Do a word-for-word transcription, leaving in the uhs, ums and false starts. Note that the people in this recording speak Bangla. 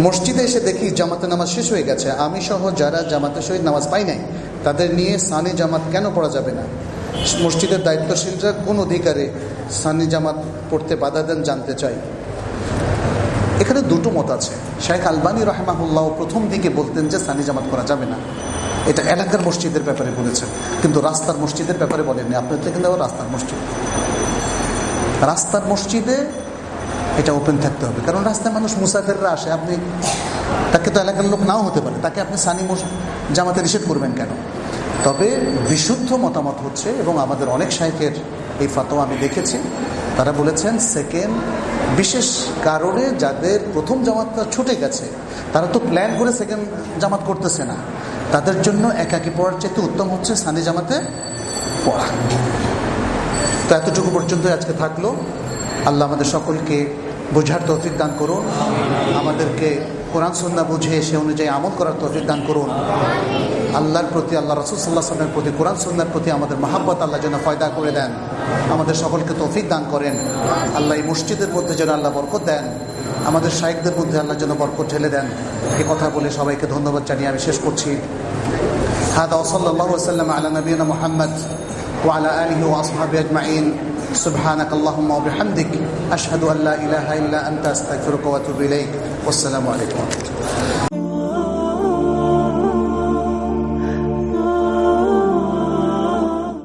মসজিদে এসে দেখি জামাতে নামাজ শেষ হয়ে গেছে, আমি সহ যারা জামাতে শহীদ নামাজ পাই নাই তাদের নিয়ে সানি জামাত কেন পড়া যাবে না? মসজিদের দায়িত্বশীলরা কোন অধিকারে সানি জামাত পড়তে বাধা দেন জানতে চাই। এখানে দুটো মত আছে। শাইখ আলবানী রাহমাহুল্লাহ প্রথম দিকে বলতেন যে সানি জামাত করা যাবে না, এটা এলাকার মসজিদের ব্যাপারে বলেছেন, কিন্তু রাস্তার মসজিদের ব্যাপারে বলেননি। আপনার থেকে দেওয়া রাস্তার মসজিদ, রাস্তার মসজিদে এটা ওপেন থাকতে হবে, কারণ রাস্তায় মানুষ মুসাফিররা আসে, আপনি তাকে তো এলাকার লোক নাও হতে পারে, তাকে আপনি সানি জামাতে নিষেধ করবেন কেন? তবে বিশুদ্ধ মতামত হচ্ছে, এবং আমাদের অনেক শাইখের এই ফতোয়া আমি দেখেছি, তারা বলেছেন সেকেন্ড বিশেষ কারণে যাদের প্রথম জামাতটা ছুটে গেছে, তারা তো প্ল্যান করে সেকেন্ড জামাত করতেছে না, তাদের জন্য একাকী পড়ার চাইতে উত্তম হচ্ছে সানি জামাতে পড়া। তো এতটুকু পর্যন্ত আজকে থাকলো। আল্লাহ আমাদের সকলকে বোঝার তৌফিক দান করুন, আমাদেরকে কোরআন সুন্নাহ বুঝে সে অনুযায়ী আমল করার তৌফিক দান করুন। আল্লাহর প্রতি, আল্লাহ রাসূল সাল্লাল্লাহু আলাইহি ওয়াসাল্লামের প্রতি, কোরআন সুন্নাহর প্রতি আমাদের মহব্বত আল্লাহ যেন পয়দা করে দেন, আমাদের সকলকে তৌফিক দান করেন। আল্লাহ এই মসজিদের মধ্যে যেন আল্লাহ বরকত দেন, আমাদের শাইখদের মধ্যে আল্লাহ যেন বরকত ঢেলে দেন। এই কথা বলে সবাইকে ধন্যবাদ জানিয়ে আমি শেষ করছি। হাদা ওয়া সাল্লাল্লাহু ওয়াসাল্লাম আলা নবিয়িনা মুহাম্মদ ওয়া আলা আলিহি ওয়া আসহাবিহি আজমাইন। সুবহানাক আল্লাহুম্মা ওয়া বিহামদিক আশহাদু আল্লা ইলাহা ইল্লা আনতা আস্তাগফিরুকা ওয়া আতুবু ইলাইক। ওয়াসসালামু আলাইকুম ওয়া রাহমাতুল্লাহ।